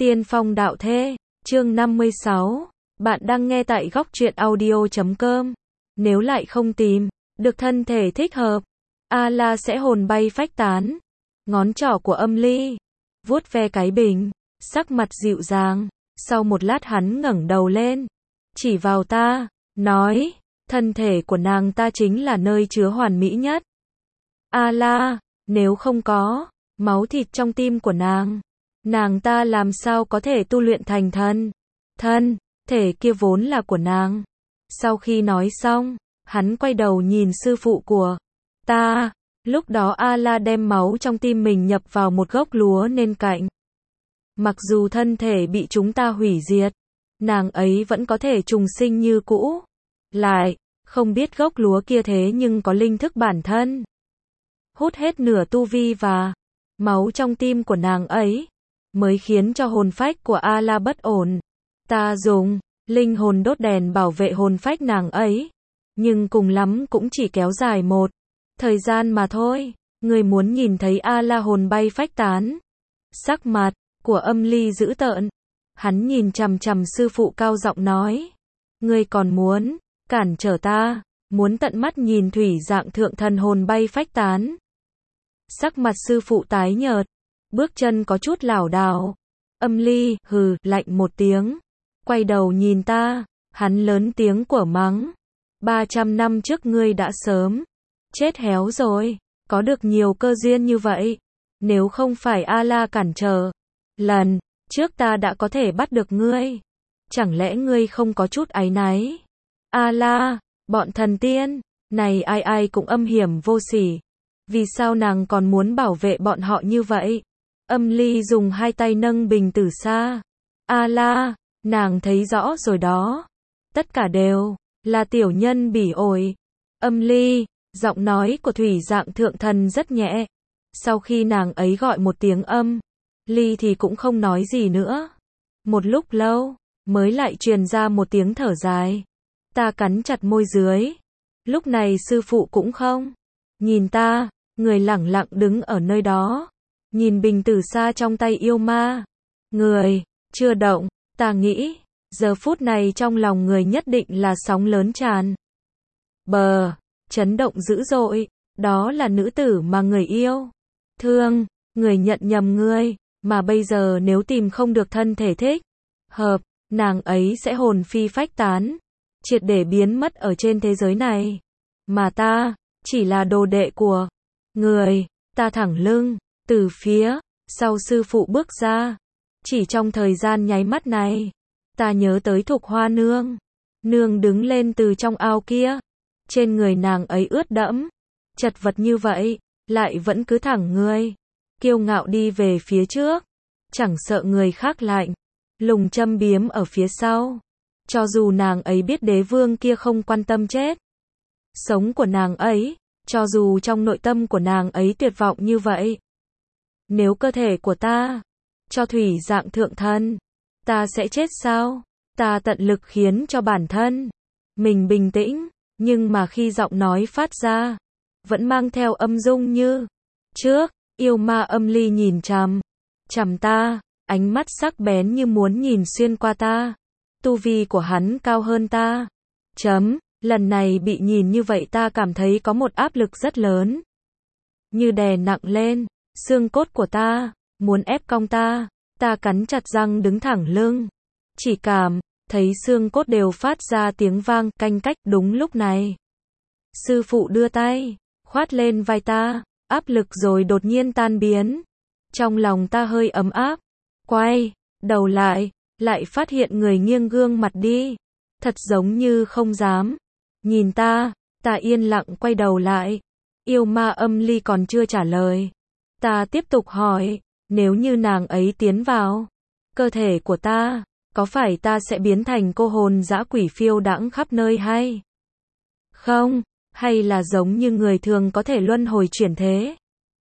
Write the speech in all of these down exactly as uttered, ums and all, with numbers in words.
Tiên phong đạo thê, chương năm mươi sáu. Bạn đang nghe tại góc truyện audio chấm com. Nếu lại không tìm được thân thể thích hợp, A-la sẽ hồn bay phách tán. Ngón trỏ của Âm Ly vuốt ve cái bình, sắc mặt dịu dàng. Sau một lát hắn ngẩng đầu lên, chỉ vào ta, nói, thân thể của nàng ta chính là nơi chứa hoàn mỹ nhất. A-la, nếu không có máu thịt trong tim của nàng, nàng ta làm sao có thể tu luyện thành thần? Thân thể kia vốn là của nàng. Sau khi nói xong, hắn quay đầu nhìn sư phụ của ta. Lúc đó A-la đem máu trong tim mình nhập vào một gốc lúa nên cạnh. Mặc dù thân thể bị chúng ta hủy diệt, nàng ấy vẫn có thể trùng sinh như cũ. Lại, không biết gốc lúa kia thế nhưng có linh thức bản thân. Hút hết nửa tu vi và máu trong tim của nàng ấy, mới khiến cho hồn phách của A-la bất ổn. Ta dùng linh hồn đốt đèn bảo vệ hồn phách nàng ấy, nhưng cùng lắm cũng chỉ kéo dài một thời gian mà thôi. Người muốn nhìn thấy A-la hồn bay phách tán? Sắc mặt của Âm Ly dữ tợn. Hắn nhìn chằm chằm sư phụ cao giọng nói, ngươi còn muốn cản trở ta, muốn tận mắt nhìn thủy dạng thượng thần hồn bay phách tán. Sắc mặt sư phụ tái nhợt, bước chân có chút lảo đảo. Âm Ly hừ lạnh một tiếng, quay đầu nhìn ta, hắn lớn tiếng của mắng, ba trăm năm trước ngươi đã sớm chết héo rồi, có được nhiều cơ duyên như vậy, nếu không phải A-la cản trở, lần trước ta đã có thể bắt được ngươi. Chẳng lẽ ngươi không có chút áy náy? A-la, bọn thần tiên này ai ai cũng âm hiểm vô sỉ, vì sao nàng còn muốn bảo vệ bọn họ như vậy? Âm Ly dùng hai tay nâng bình từ xa. A-la, nàng thấy rõ rồi đó. Tất cả đều là tiểu nhân bỉ ổi. Âm Ly, giọng nói của thủy dạng thượng thần rất nhẹ. Sau khi nàng ấy gọi một tiếng Âm Ly thì cũng không nói gì nữa. Một lúc lâu, mới lại truyền ra một tiếng thở dài. Ta cắn chặt môi dưới. Lúc này sư phụ cũng không nhìn ta, người lẳng lặng đứng ở nơi đó, nhìn bình tử sa trong tay yêu ma. Người chưa động, ta nghĩ, giờ phút này trong lòng người nhất định là sóng lớn tràn bờ, chấn động dữ dội. Đó là nữ tử mà người yêu thương, người nhận nhầm ngươi, mà bây giờ nếu tìm không được thân thể thích hợp, nàng ấy sẽ hồn phi phách tán, triệt để biến mất ở trên thế giới này. Mà ta chỉ là đồ đệ của người. Ta thẳng lưng từ phía sau sư phụ bước ra. Chỉ trong thời gian nháy mắt này, ta nhớ tới Thục Hoa nương. Nương đứng lên từ trong ao kia, trên người nàng ấy ướt đẫm, chật vật như vậy, lại vẫn cứ thẳng người, kiêu ngạo đi về phía trước, chẳng sợ người khác lạnh lùng châm biếm ở phía sau. Cho dù nàng ấy biết đế vương kia không quan tâm chết sống của nàng ấy, cho dù trong nội tâm của nàng ấy tuyệt vọng như vậy, nếu cơ thể của ta cho thủy dạng thượng thần, ta sẽ chết sao? Ta tận lực khiến cho bản thân mình bình tĩnh, nhưng mà khi giọng nói phát ra, vẫn mang theo âm dung như trước. Yêu ma Âm Ly nhìn chằm chằm ta, ánh mắt sắc bén như muốn nhìn xuyên qua ta. Tu vi của hắn cao hơn ta. Chấm, lần này bị nhìn như vậy ta cảm thấy có một áp lực rất lớn, như đè nặng lên xương cốt của ta, muốn ép cong ta. Ta cắn chặt răng đứng thẳng lưng, chỉ cảm thấy xương cốt đều phát ra tiếng vang canh cách. Đúng lúc này, sư phụ đưa tay khoát lên vai ta, áp lực rồi đột nhiên tan biến. Trong lòng ta hơi ấm áp, quay đầu lại, lại phát hiện người nghiêng gương mặt đi, thật giống như không dám nhìn ta. Ta yên lặng quay đầu lại. Yêu ma Âm Ly còn chưa trả lời, ta tiếp tục hỏi, nếu như nàng ấy tiến vào cơ thể của ta, có phải ta sẽ biến thành cô hồn dã quỷ phiêu đãng khắp nơi hay không? Hay là giống như người thường có thể luân hồi chuyển thế?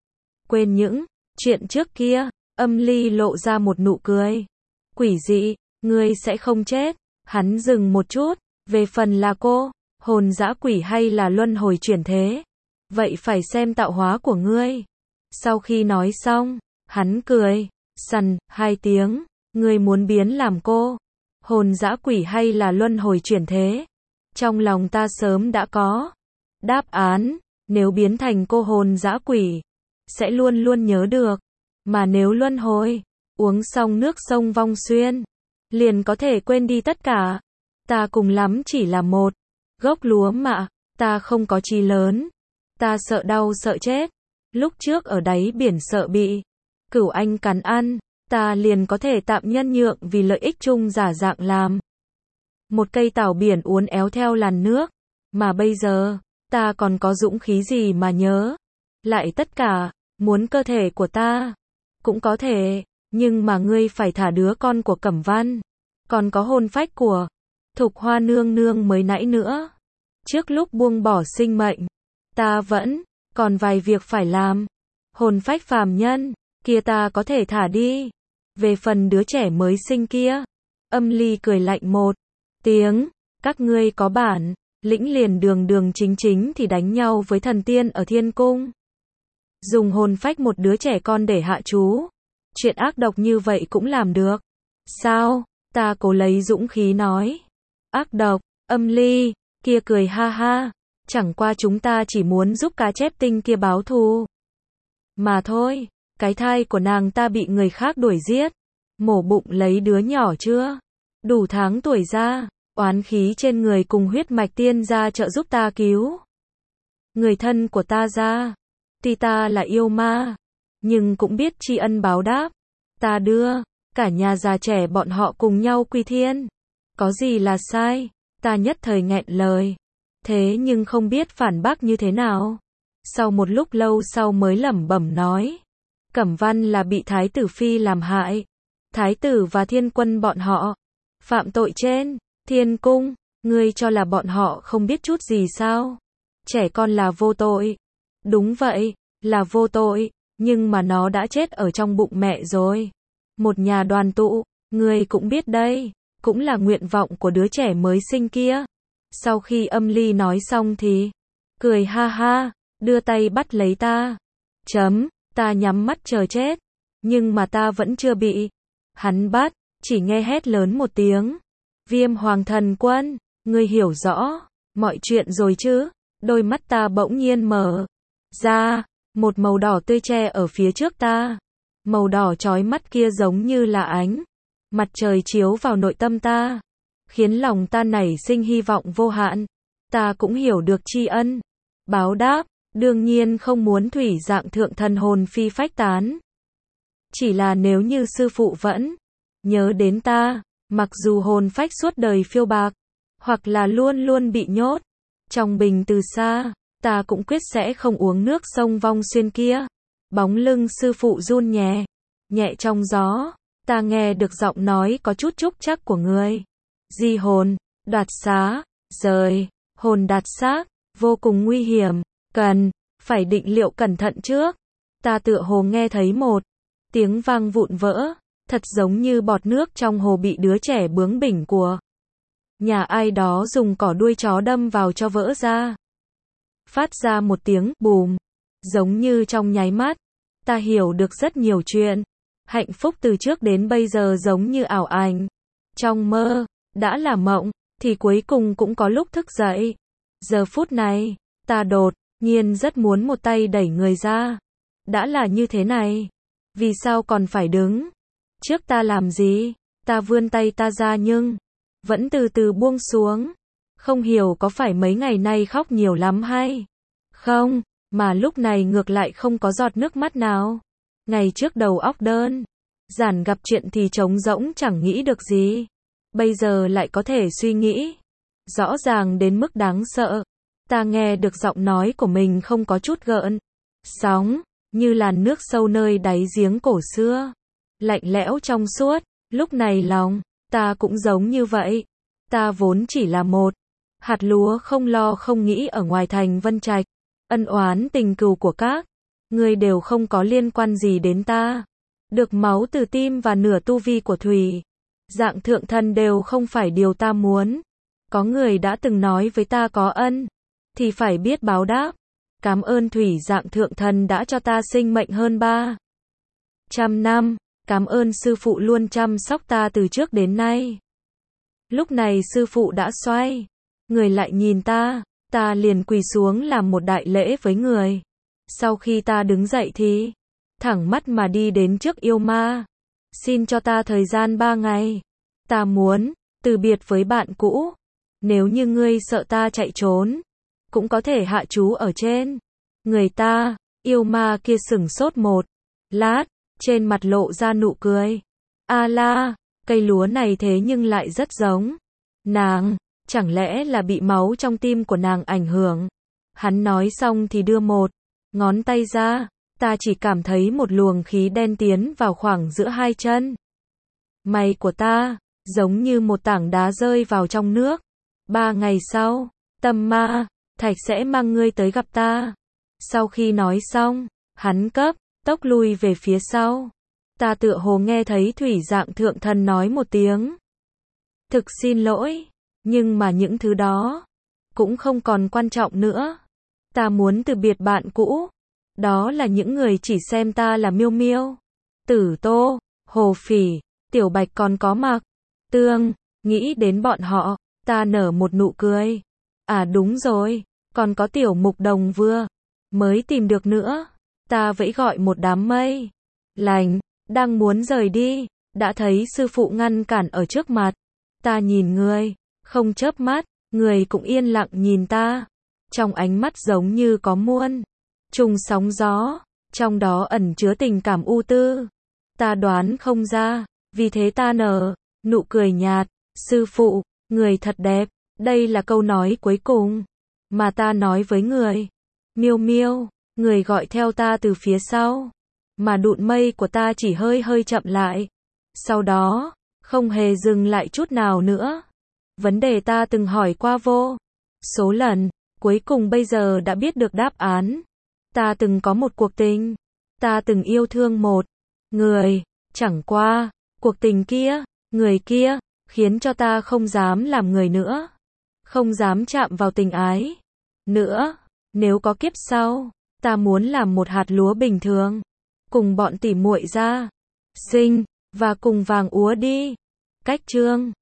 Quên những chuyện trước kia, Âm Ly lộ ra một nụ cười quỷ dị. Ngươi sẽ không chết. Hắn dừng một chút, về phần là cô hồn dã quỷ hay là luân hồi chuyển thế, vậy phải xem tạo hóa của ngươi. Sau khi nói xong, hắn cười sằn hai tiếng, Ngươi muốn biến làm cô hồn dã quỷ hay là luân hồi chuyển thế? Trong lòng ta sớm đã có đáp án, nếu biến thành cô hồn dã quỷ, sẽ luôn luôn nhớ được, mà nếu luân hồi, uống xong nước sông Vong Xuyên, liền có thể quên đi tất cả. Ta cùng lắm chỉ là một gốc lúa mạ, ta không có chí lớn, ta sợ đau sợ chết. Lúc trước ở đáy biển sợ bị cửu anh cắn ăn, ta liền có thể tạm nhân nhượng vì lợi ích chung giả dạng làm một cây tảo biển uốn éo theo làn nước, mà bây giờ, ta còn có dũng khí gì mà nhớ lại tất cả, muốn cơ thể của ta, cũng có thể, nhưng mà ngươi phải thả đứa con của Cẩm Văn, còn có hồn phách của Thục Hoa nương nương mới nãy nữa. Trước lúc buông bỏ sinh mệnh, ta vẫn còn vài việc phải làm. Hồn phách phàm nhân kia ta có thể thả đi. Về phần đứa trẻ mới sinh kia, Âm Ly cười lạnh một tiếng, các ngươi có bản lĩnh liền đường đường chính chính thì đánh nhau với thần tiên ở thiên cung. Dùng hồn phách một đứa trẻ con để hạ chú, chuyện ác độc như vậy cũng làm được. Sao? Ta cố lấy dũng khí nói. Ác độc, Âm Ly kia cười ha ha, chẳng qua chúng ta chỉ muốn giúp cá chép tinh kia báo thù mà thôi. Cái thai của nàng ta bị người khác đuổi giết, mổ bụng lấy đứa nhỏ chưa đủ tháng tuổi ra, oán khí trên người cùng huyết mạch tiên gia trợ giúp ta cứu người thân của ta ra. Tuy ta là yêu ma, nhưng cũng biết tri ân báo đáp. Ta đưa cả nhà già trẻ bọn họ cùng nhau quy thiên, có gì là sai? Ta nhất thời nghẹn lời, thế nhưng không biết phản bác như thế nào. Sau một lúc lâu sau mới lẩm bẩm nói, Cẩm Văn là bị Thái tử Phi làm hại. Thái tử và thiên quân bọn họ phạm tội trên thiên cung, ngươi cho là bọn họ không biết chút gì sao? Trẻ con là vô tội. Đúng vậy, là vô tội, nhưng mà nó đã chết ở trong bụng mẹ rồi. Một nhà đoàn tụ, ngươi cũng biết đấy, cũng là nguyện vọng của đứa trẻ mới sinh kia. Sau khi Âm Ly nói xong thì cười ha ha, đưa tay bắt lấy ta. Chấm, ta nhắm mắt chờ chết, nhưng mà ta vẫn chưa bị hắn bắt, chỉ nghe hét lớn một tiếng. Viêm Hoàng Thần Quân, ngươi hiểu rõ mọi chuyện rồi chứ? Đôi mắt ta bỗng nhiên mở ra, một màu đỏ tươi che ở phía trước ta. Màu đỏ chói mắt kia giống như là ánh mặt trời chiếu vào nội tâm ta, khiến lòng ta nảy sinh hy vọng vô hạn. Ta cũng hiểu được tri ân báo đáp, đương nhiên không muốn thủy dạng thượng thần hồn phi phách tán. Chỉ là nếu như sư phụ vẫn nhớ đến ta, mặc dù hồn phách suốt đời phiêu bạc, hoặc là luôn luôn bị nhốt trong bình từ xa, ta cũng quyết sẽ không uống nước sông Vong Xuyên kia. Bóng lưng sư phụ run nhẹ, nhẹ trong gió, ta nghe được giọng nói có chút trúc chắc của người. Di hồn, đoạt xá, rời, hồn đạt xác, vô cùng nguy hiểm, cần phải định liệu cẩn thận trước. Ta tựa hồ nghe thấy một tiếng vang vụn vỡ, thật giống như bọt nước trong hồ bị đứa trẻ bướng bỉnh của nhà ai đó dùng cỏ đuôi chó đâm vào cho vỡ ra. Phát ra một tiếng bùm, giống như trong nháy mắt, ta hiểu được rất nhiều chuyện. Hạnh phúc từ trước đến bây giờ giống như ảo ảnh. Trong mơ, đã là mộng, thì cuối cùng cũng có lúc thức dậy. Giờ phút này, ta đột nhiên rất muốn một tay đẩy người ra. Đã là như thế này, vì sao còn phải đứng trước ta làm gì? Ta vươn tay ta ra nhưng vẫn từ từ buông xuống. Không hiểu có phải mấy ngày nay khóc nhiều lắm hay không, mà lúc này ngược lại không có giọt nước mắt nào. Ngày trước đầu óc đơn giản gặp chuyện thì trống rỗng chẳng nghĩ được gì, bây giờ lại có thể suy nghĩ rõ ràng đến mức đáng sợ. Ta nghe được giọng nói của mình không có chút gợn sóng, như làn nước sâu nơi đáy giếng cổ xưa, lạnh lẽo trong suốt. Lúc này lòng ta cũng giống như vậy. Ta vốn chỉ là một hạt lúa không lo không nghĩ ở ngoài thành Vân Trạch. Ân oán tình cừu của các người đều không có liên quan gì đến ta. Được máu từ tim và nửa tu vi của Thủy dạng thượng thần đều không phải điều ta muốn. Có người đã từng nói với ta có ân thì phải biết báo đáp. Cảm ơn Thủy dạng thượng thần đã cho ta sinh mệnh hơn ba trăm năm. Cảm ơn sư phụ luôn chăm sóc ta từ trước đến nay. Lúc này sư phụ đã xoay người lại nhìn ta, ta liền quỳ xuống làm một đại lễ với người. Sau khi ta đứng dậy thì thẳng mắt mà đi đến trước yêu ma. Xin cho ta thời gian ba ngày. Ta muốn từ biệt với bạn cũ. Nếu như ngươi sợ ta chạy trốn, cũng có thể hạ chú ở trên người ta. Yêu ma kia sửng sốt một lát, trên mặt lộ ra nụ cười. A la, cây lúa này thế nhưng lại rất giống nàng, chẳng lẽ là bị máu trong tim của nàng ảnh hưởng? Hắn nói xong thì đưa một ngón tay ra, ta chỉ cảm thấy một luồng khí đen tiến vào khoảng giữa hai chân mày của ta, giống như một tảng đá rơi vào trong nước. Ba ngày sau, Tâm Ma Thạch sẽ mang ngươi tới gặp ta. Sau khi nói xong, hắn cấp tốc lui về phía sau. Ta tựa hồ nghe thấy thủy dạng thượng thần nói một tiếng. Thực xin lỗi, nhưng mà những thứ đó cũng không còn quan trọng nữa. Ta muốn từ biệt bạn cũ. Đó là những người chỉ xem ta là Miêu Miêu, Tử Tô, Hồ Phỉ, Tiểu Bạch còn có Mạc Tương. Nghĩ đến bọn họ, ta nở một nụ cười. À đúng rồi, còn có Tiểu Mục Đồng vừa mới tìm được nữa. Ta vẫy gọi một đám mây lành, đang muốn rời đi, đã thấy sư phụ ngăn cản ở trước mặt. Ta nhìn người, không chớp mắt, người cũng yên lặng nhìn ta. Trong ánh mắt giống như có muôn trùng sóng gió, trong đó ẩn chứa tình cảm u tư. Ta đoán không ra, vì thế ta nở nụ cười nhạt. Sư phụ, người thật đẹp. Đây là câu nói cuối cùng mà ta nói với người. Miêu Miêu, người gọi theo ta từ phía sau, mà đụn mây của ta chỉ hơi hơi chậm lại. Sau đó, không hề dừng lại chút nào nữa. Vấn đề ta từng hỏi qua vô số lần, cuối cùng bây giờ đã biết được đáp án. Ta từng có một cuộc tình. Ta từng yêu thương một người. Chẳng qua, cuộc tình kia, người kia, khiến cho ta không dám làm người nữa. Không dám chạm vào tình ái nữa. Nếu có kiếp sau, ta muốn làm một hạt lúa bình thường, cùng bọn tỉ muội ra sinh, và cùng vàng úa đi. Cách chương